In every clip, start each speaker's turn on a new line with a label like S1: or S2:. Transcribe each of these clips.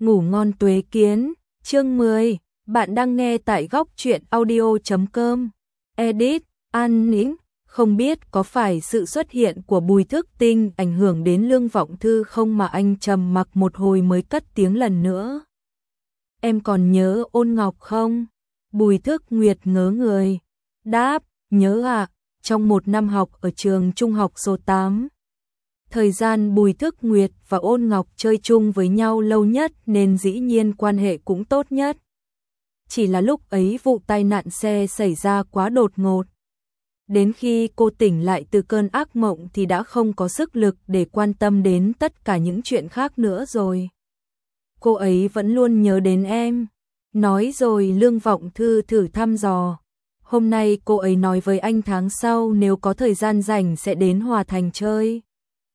S1: Ngủ ngon Tuế Kiến, chương 10, bạn đang nghe tại góc truyện audio.com. Edit, An Nĩnh, không biết có phải sự xuất hiện của Bùi Thức Tinh ảnh hưởng đến Lương Vọng Thư không mà anh trầm mặc một hồi mới cất tiếng lần nữa. Em còn nhớ Ôn Ngọc không? Bùi Thức Nguyệt ngớ người. Đáp, nhớ ạ, trong một năm học ở trường trung học số 8. Thời gian Bùi Thức Nguyệt và Ôn Ngọc chơi chung với nhau lâu nhất nên dĩ nhiên quan hệ cũng tốt nhất. Chỉ là lúc ấy vụ tai nạn xe xảy ra quá đột ngột. Đến khi cô tỉnh lại từ cơn ác mộng thì đã không có sức lực để quan tâm đến tất cả những chuyện khác nữa rồi. Cô ấy vẫn luôn nhớ đến em. Nói rồi Lương Vọng Thư thử thăm dò. Hôm nay cô ấy nói với anh tháng sau nếu có thời gian rảnh sẽ đến Hòa Thành chơi.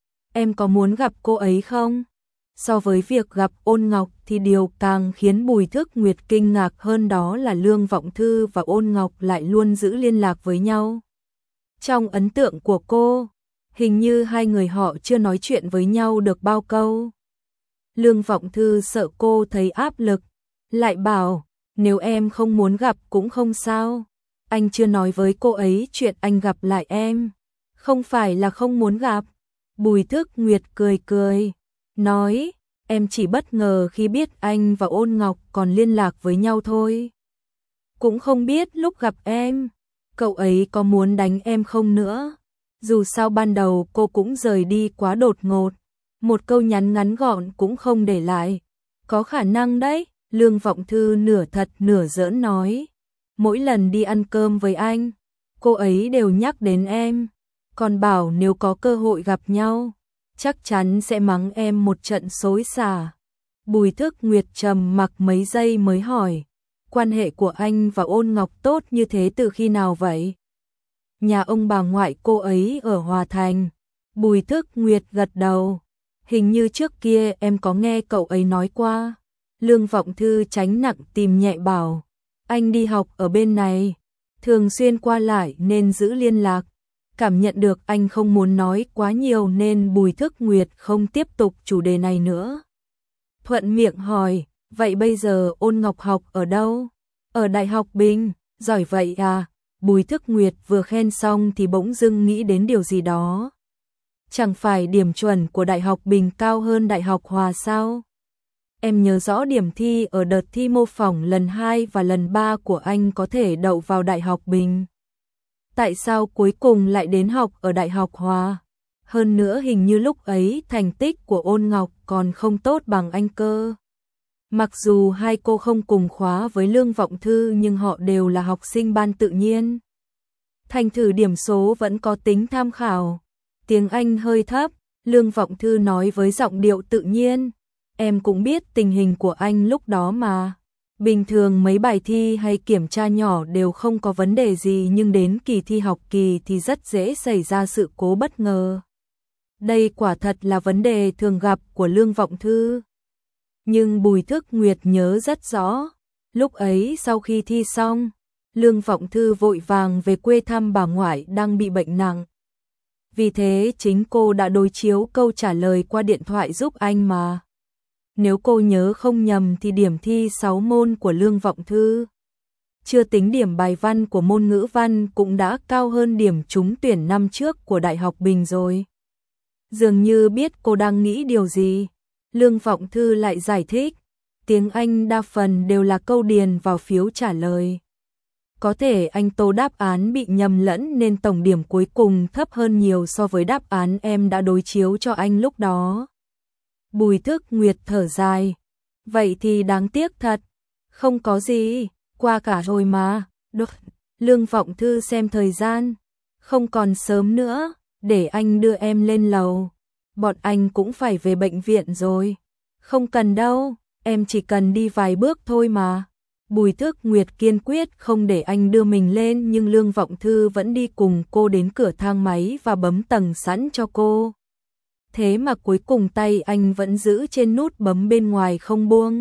S1: Em có muốn gặp cô ấy không? So với việc gặp Ôn Ngọc thì điều càng khiến Bùi Thức Nguyệt kinh ngạc hơn đó là Lương Vọng Thư và Ôn Ngọc lại luôn giữ liên lạc với nhau. Trong ấn tượng của cô, hình như hai người họ chưa nói chuyện với nhau được bao câu. Lương Vọng Thư sợ cô thấy áp lực, lại bảo, nếu em không muốn gặp cũng không sao. Anh chưa nói với cô ấy chuyện anh gặp lại em. Không phải là không muốn gặp. Bùi Thức Nguyệt cười cười, nói, em chỉ bất ngờ khi biết anh và Ôn Ngọc còn liên lạc với nhau thôi. Cũng không biết lúc gặp em, cậu ấy có muốn đánh em không nữa. Dù sao ban đầu cô cũng rời đi quá đột ngột, một câu nhắn ngắn gọn cũng không để lại. Có khả năng đấy, Lương Vọng Thư nửa thật nửa giỡn nói. Mỗi lần đi ăn cơm với anh, cô ấy đều nhắc đến em. Còn bảo nếu có cơ hội gặp nhau, chắc chắn sẽ mắng em một trận xối xả. Bùi Thức Nguyệt trầm mặc mấy giây mới hỏi, quan hệ của anh và Ôn Ngọc tốt như thế từ khi nào vậy? Nhà ông bà ngoại cô ấy ở Hòa Thành. Bùi Thức Nguyệt gật đầu, hình như trước kia em có nghe cậu ấy nói qua. Lương Vọng Thư tránh nặng tìm nhẹ bảo, anh đi học ở bên này, thường xuyên qua lại nên giữ liên lạc. Cảm nhận được anh không muốn nói quá nhiều nên Bùi Thức Nguyệt không tiếp tục chủ đề này nữa. Thuận miệng hỏi, vậy bây giờ Ôn Ngọc học ở đâu? Ở Đại học Bình, giỏi vậy à? Bùi Thức Nguyệt vừa khen xong thì bỗng dưng nghĩ đến điều gì đó. Chẳng phải điểm chuẩn của Đại học Bình cao hơn Đại học Hòa sao? Em nhớ rõ điểm thi ở đợt thi mô phỏng lần 2 và lần 3 của anh có thể đậu vào Đại học Bình. Tại sao cuối cùng lại đến học ở Đại học Hòa? Hơn nữa hình như lúc ấy thành tích của Ôn Ngọc còn không tốt bằng anh cơ. Mặc dù hai cô không cùng khóa với Lương Vọng Thư nhưng họ đều là học sinh ban tự nhiên. Thành thử điểm số vẫn có tính tham khảo. Tiếng Anh hơi thấp, Lương Vọng Thư nói với giọng điệu tự nhiên. Em cũng biết tình hình của anh lúc đó mà. Bình thường mấy bài thi hay kiểm tra nhỏ đều không có vấn đề gì nhưng đến kỳ thi học kỳ thì rất dễ xảy ra sự cố bất ngờ. Đây quả thật là vấn đề thường gặp của Lương Vọng Thư. Nhưng Bùi Thức Nguyệt nhớ rất rõ. Lúc ấy sau khi thi xong, Lương Vọng Thư vội vàng về quê thăm bà ngoại đang bị bệnh nặng. Vì thế chính cô đã đối chiếu câu trả lời qua điện thoại giúp anh mà. Nếu cô nhớ không nhầm thì điểm thi 6 môn của Lương Vọng Thư, chưa tính điểm bài văn của môn ngữ văn cũng đã cao hơn điểm trúng tuyển năm trước của Đại học Bình rồi. Dường như biết cô đang nghĩ điều gì, Lương Vọng Thư lại giải thích, tiếng Anh đa phần đều là câu điền vào phiếu trả lời. Có thể anh tô đáp án bị nhầm lẫn nên tổng điểm cuối cùng thấp hơn nhiều so với đáp án em đã đối chiếu cho anh lúc đó. Bùi Thức Nguyệt thở dài, vậy thì đáng tiếc thật. Không có gì, qua cả rồi mà. Được. Lương Vọng Thư xem thời gian, không còn sớm nữa, để anh đưa em lên lầu. Bọn anh cũng phải về bệnh viện rồi. Không cần đâu, em chỉ cần đi vài bước thôi mà. Bùi Thức Nguyệt kiên quyết không để anh đưa mình lên nhưng Lương Vọng Thư vẫn đi cùng cô đến cửa thang máy và bấm tầng sẵn cho cô. Thế mà cuối cùng tay anh vẫn giữ trên nút bấm bên ngoài không buông.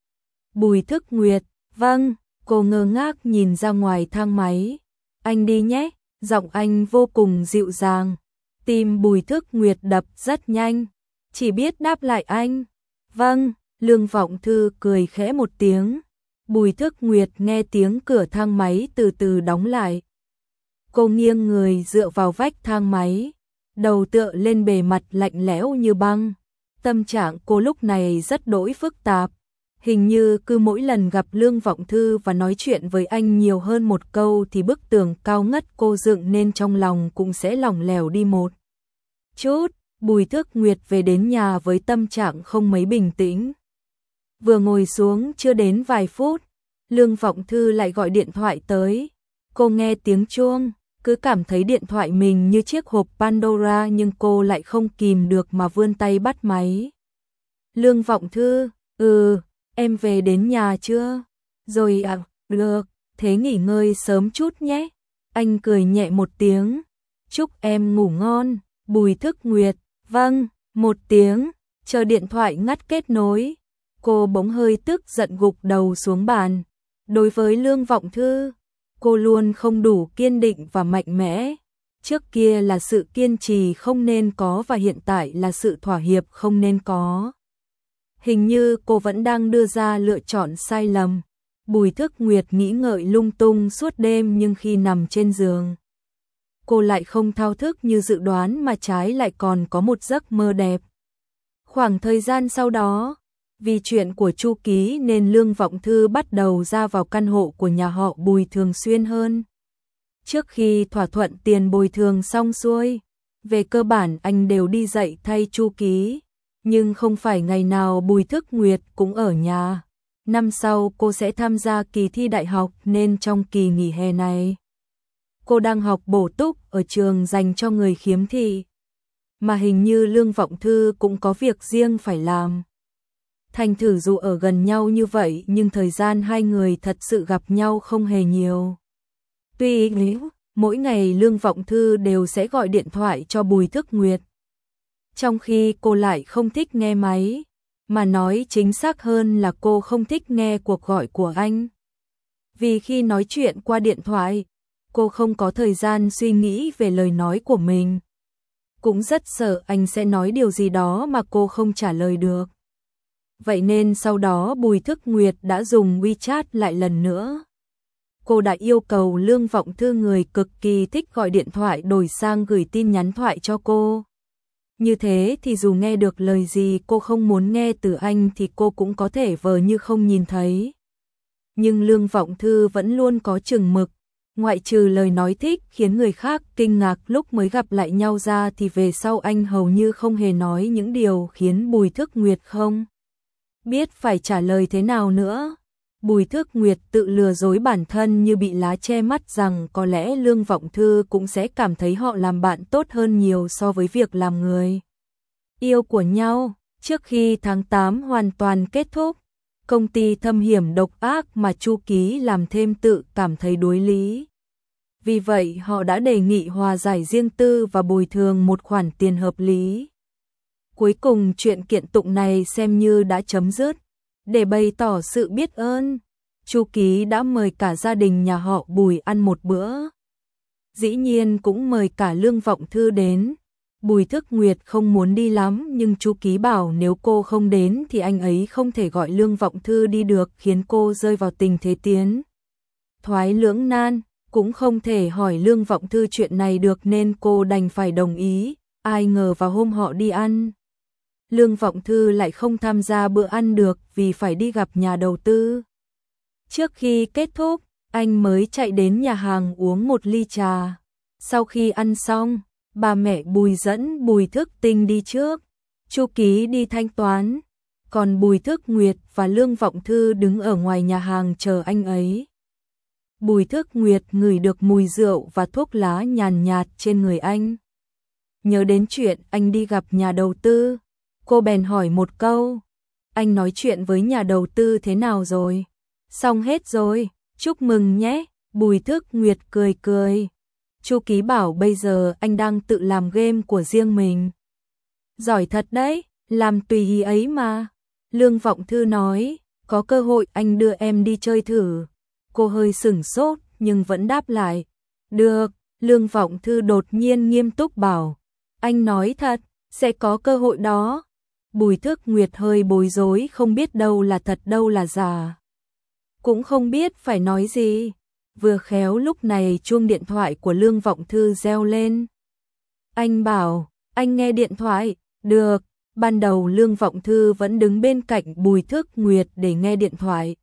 S1: Bùi Thức Nguyệt, vâng, cô ngơ ngác nhìn ra ngoài thang máy. Anh đi nhé, giọng anh vô cùng dịu dàng. Tim Bùi Thức Nguyệt đập rất nhanh, chỉ biết đáp lại anh. Vâng, Lương Vọng Thư cười khẽ một tiếng. Bùi Thức Nguyệt nghe tiếng cửa thang máy từ từ đóng lại. Cô nghiêng người dựa vào vách thang máy, đầu tựa lên bề mặt lạnh lẽo như băng. Tâm trạng cô lúc này rất đỗi phức tạp. Hình như cứ mỗi lần gặp Lương Vọng Thư và nói chuyện với anh nhiều hơn một câu thì bức tường cao ngất cô dựng nên trong lòng cũng sẽ lỏng lẻo đi một chút. Bùi Thức Nguyệt về đến nhà với tâm trạng không mấy bình tĩnh. Vừa ngồi xuống chưa đến vài phút, Lương Vọng Thư lại gọi điện thoại tới. Cô nghe tiếng chuông, cứ cảm thấy điện thoại mình như chiếc hộp Pandora nhưng cô lại không kìm được mà vươn tay bắt máy. Lương Vọng Thư, em về đến nhà chưa? Rồi à, được, thế nghỉ ngơi sớm chút nhé. Anh cười nhẹ một tiếng. Chúc em ngủ ngon. Bùi Thức Nguyệt, vâng, một tiếng, chờ điện thoại ngắt kết nối. Cô bỗng hơi tức giận gục đầu xuống bàn. Đối với Lương Vọng Thư, cô luôn không đủ kiên định và mạnh mẽ. Trước kia là sự kiên trì không nên có và hiện tại là sự thỏa hiệp không nên có. Hình như cô vẫn đang đưa ra lựa chọn sai lầm. Bùi Thức Nguyệt nghĩ ngợi lung tung suốt đêm nhưng khi nằm trên giường, cô lại không thao thức như dự đoán mà trái lại còn có một giấc mơ đẹp. Khoảng thời gian sau đó, vì chuyện của Chu Ký nên Lương Vọng Thư bắt đầu ra vào căn hộ của nhà họ Bùi thường xuyên hơn. Trước khi thỏa thuận tiền bồi thường xong xuôi, về cơ bản anh đều đi dạy thay Chu Ký, nhưng không phải ngày nào Bùi Thức Nguyệt cũng ở nhà. Năm sau cô sẽ tham gia kỳ thi đại học nên trong kỳ nghỉ hè này, cô đang học bổ túc ở trường dành cho người khiếm thị. Mà hình như Lương Vọng Thư cũng có việc riêng phải làm. Thành thử dù ở gần nhau như vậy nhưng thời gian hai người thật sự gặp nhau không hề nhiều. Tuy mỗi ngày Lương Vọng Thư đều sẽ gọi điện thoại cho Bùi Thức Nguyệt, trong khi cô lại không thích nghe máy, mà nói chính xác hơn là cô không thích nghe cuộc gọi của anh. Vì khi nói chuyện qua điện thoại, cô không có thời gian suy nghĩ về lời nói của mình. Cũng rất sợ anh sẽ nói điều gì đó mà cô không trả lời được. Vậy nên sau đó Bùi Thức Nguyệt đã dùng WeChat lại lần nữa. Cô đã yêu cầu Lương Vọng Thư, người cực kỳ thích gọi điện thoại, đổi sang gửi tin nhắn thoại cho cô. Như thế thì dù nghe được lời gì cô không muốn nghe từ anh thì cô cũng có thể vờ như không nhìn thấy. Nhưng Lương Vọng Thư vẫn luôn có chừng mực, ngoại trừ lời nói thích khiến người khác kinh ngạc lúc mới gặp lại nhau ra thì về sau anh hầu như không hề nói những điều khiến Bùi Thức Nguyệt không biết phải trả lời thế nào nữa. Bùi Thức Nguyệt tự lừa dối bản thân như bị lá che mắt rằng có lẽ Lương Vọng Thư cũng sẽ cảm thấy họ làm bạn tốt hơn nhiều so với việc làm người yêu của nhau. Trước khi tháng 8 hoàn toàn kết thúc, công ty thâm hiểm độc ác mà Chu Ký làm thêm tự cảm thấy đối lý. Vì vậy họ đã đề nghị hòa giải riêng tư và bồi thường một khoản tiền hợp lý. Cuối cùng chuyện kiện tụng này xem như đã chấm dứt. Để bày tỏ sự biết ơn, Chu Ký đã mời cả gia đình nhà họ Bùi ăn một bữa. Dĩ nhiên cũng mời cả Lương Vọng Thư đến. Bùi Thức Nguyệt không muốn đi lắm nhưng Chu Ký bảo nếu cô không đến thì anh ấy không thể gọi Lương Vọng Thư đi được, khiến cô rơi vào tình thế tiến thoái lưỡng nan, cũng không thể hỏi Lương Vọng Thư chuyện này được nên cô đành phải đồng ý. Ai ngờ vào hôm họ đi ăn, Lương Vọng Thư lại không tham gia bữa ăn được vì phải đi gặp nhà đầu tư. Trước khi kết thúc, anh mới chạy đến nhà hàng uống một ly trà. Sau khi ăn xong, bà mẹ Bùi dẫn Bùi Thức Tinh đi trước, Chu Ký đi thanh toán, còn Bùi Thức Nguyệt và Lương Vọng Thư đứng ở ngoài nhà hàng chờ anh ấy. Bùi Thức Nguyệt ngửi được mùi rượu và thuốc lá nhàn nhạt trên người anh. Nhớ đến chuyện anh đi gặp nhà đầu tư, cô bèn hỏi một câu, anh nói chuyện với nhà đầu tư thế nào rồi? Xong hết rồi, chúc mừng nhé. Bùi Thức Nguyệt cười cười. Chu Ký bảo bây giờ anh đang tự làm game của riêng mình. Giỏi thật đấy, làm tùy ý ấy mà. Lương Vọng Thư nói, có cơ hội anh đưa em đi chơi thử. Cô hơi sửng sốt nhưng vẫn đáp lại, được. Lương Vọng Thư đột nhiên nghiêm túc bảo, anh nói thật, sẽ có cơ hội đó. Bùi Thức Nguyệt hơi bối rối, không biết đâu là thật đâu là giả. Cũng không biết phải nói gì. Vừa khéo lúc này chuông điện thoại của Lương Vọng Thư reo lên. Anh bảo, anh nghe điện thoại, được. Ban đầu Lương Vọng Thư vẫn đứng bên cạnh Bùi Thức Nguyệt để nghe điện thoại.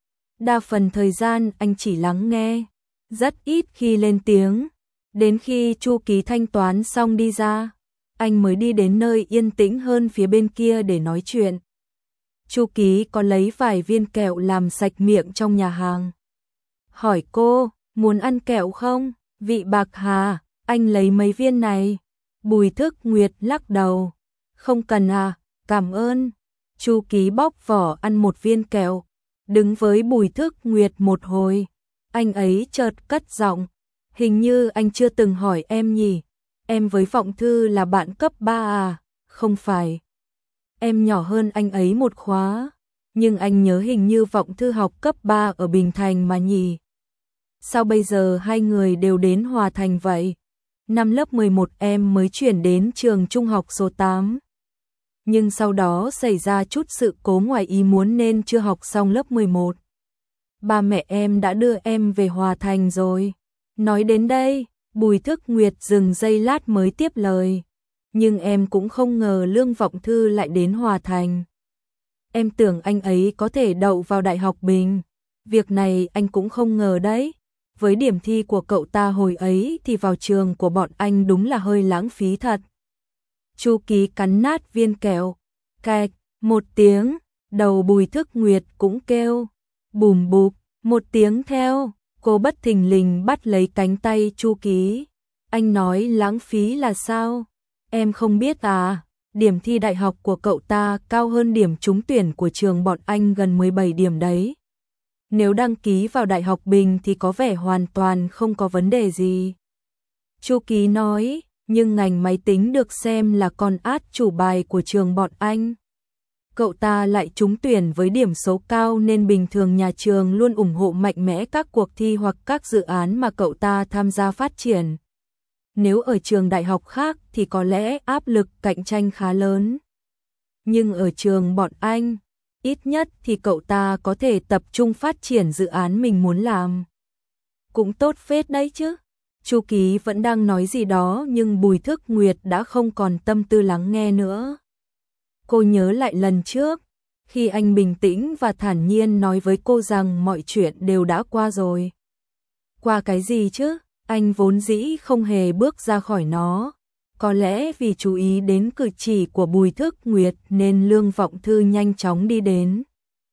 S1: Đa phần thời gian anh chỉ lắng nghe, rất ít khi lên tiếng. Đến khi Chu Ký thanh toán xong đi ra, anh mới đi đến nơi yên tĩnh hơn phía bên kia để nói chuyện. Chu Ký có lấy vài viên kẹo làm sạch miệng trong nhà hàng. Hỏi cô, muốn ăn kẹo không? Vị bạc hà, anh lấy mấy viên này. Bùi Thức Nguyệt lắc đầu. Không cần à, cảm ơn. Chu Ký bóc vỏ ăn một viên kẹo, đứng với Bùi Thức Nguyệt một hồi. Anh ấy chợt cất giọng. Hình như anh chưa từng hỏi em nhỉ? Em với Vọng Thư là bạn cấp 3 à? Không phải. Em nhỏ hơn anh ấy một khóa. Nhưng anh nhớ hình như Vọng Thư học cấp 3 ở Bình Thành mà nhỉ? Sao bây giờ hai người đều đến Hòa Thành vậy? Năm lớp 11 em mới chuyển đến trường trung học số 8. Nhưng sau đó xảy ra chút sự cố ngoài ý muốn nên chưa học xong lớp 11. Ba mẹ em đã đưa em về Hòa Thành rồi. Nói đến đây, Bùi Thức Nguyệt dừng giây lát mới tiếp lời. Nhưng em cũng không ngờ Lương Vọng Thư lại đến Hòa Thành. Em tưởng anh ấy có thể đậu vào Đại học Bình. Việc này anh cũng không ngờ đấy. Với điểm thi của cậu ta hồi ấy thì vào trường của bọn anh đúng là hơi lãng phí thật. Chu Ký cắn nát viên kẹo. Cạch, một tiếng, đầu Bùi Thức Nguyệt cũng kêu. Bùm bụp, một tiếng theo. Cô bất thình lình bắt lấy cánh tay Chu Ký. Anh nói lãng phí là sao? Em không biết à? Điểm thi đại học của cậu ta cao hơn điểm trúng tuyển của trường bọn anh gần 17 điểm đấy. Nếu đăng ký vào Đại học Bình thì có vẻ hoàn toàn không có vấn đề gì. Chu Ký nói, nhưng ngành máy tính được xem là con át chủ bài của trường bọn anh. Cậu ta lại trúng tuyển với điểm số cao nên bình thường nhà trường luôn ủng hộ mạnh mẽ các cuộc thi hoặc các dự án mà cậu ta tham gia phát triển. Nếu ở trường đại học khác thì có lẽ áp lực cạnh tranh khá lớn. Nhưng ở trường bọn anh, ít nhất thì cậu ta có thể tập trung phát triển dự án mình muốn làm. Cũng tốt phết đấy chứ. Chu Ký vẫn đang nói gì đó nhưng Bùi Thức Nguyệt đã không còn tâm tư lắng nghe nữa. Cô nhớ lại lần trước, khi anh bình tĩnh và thản nhiên nói với cô rằng mọi chuyện đều đã qua rồi. Qua cái gì chứ? Anh vốn dĩ không hề bước ra khỏi nó. Có lẽ vì chú ý đến cử chỉ của Bùi Thức Nguyệt nên Lương Vọng Thư nhanh chóng đi đến.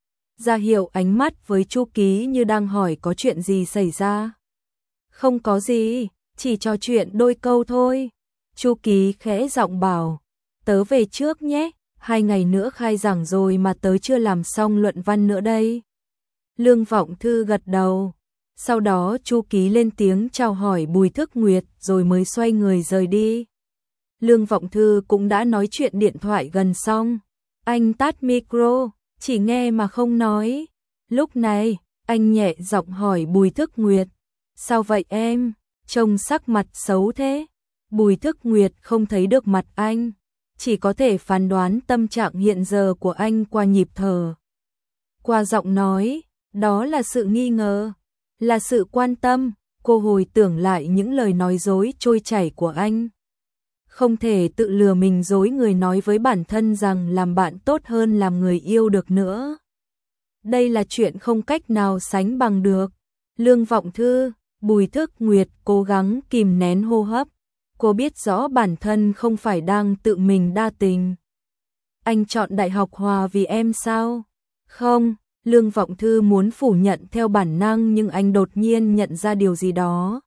S1: Ra hiệu ánh mắt với Chu Ký như đang hỏi có chuyện gì xảy ra. Không có gì, chỉ trò chuyện đôi câu thôi. Chu Ký khẽ giọng bảo, tớ về trước nhé, 2 ngày nữa khai giảng rồi mà tớ chưa làm xong luận văn nữa đây. Lương Vọng Thư gật đầu. Sau đó Chu Ký lên tiếng chào hỏi Bùi Thức Nguyệt rồi mới xoay người rời đi. Lương Vọng Thư cũng đã nói chuyện điện thoại gần xong. Anh tắt micro, chỉ nghe mà không nói. Lúc này, anh nhẹ giọng hỏi Bùi Thức Nguyệt. Sao vậy em? Trông sắc mặt xấu thế. Bùi Thức Nguyệt không thấy được mặt anh. Chỉ có thể phán đoán tâm trạng hiện giờ của anh qua nhịp thở. Qua giọng nói, đó là sự nghi ngờ. Là sự quan tâm. Cô hồi tưởng lại những lời nói dối trôi chảy của anh. Không thể tự lừa mình dối người nói với bản thân rằng làm bạn tốt hơn làm người yêu được nữa. Đây là chuyện không cách nào sánh bằng được. Lương Vọng Thư, Bùi Thức Nguyệt cố gắng kìm nén hô hấp. Cô biết rõ bản thân không phải đang tự mình đa tình. Anh chọn Đại học Hòa vì em sao? Không, Lương Vọng Thư muốn phủ nhận theo bản năng nhưng anh đột nhiên nhận ra điều gì đó.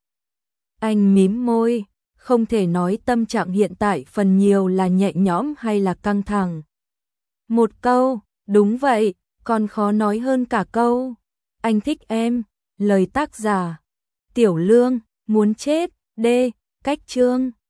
S1: Anh mím môi, không thể nói tâm trạng hiện tại phần nhiều là nhẹ nhõm hay là căng thẳng. Một câu, đúng vậy, còn khó nói hơn cả câu. Anh thích em, lời tác giả. Tiểu Lương, muốn chết, D, cách chương.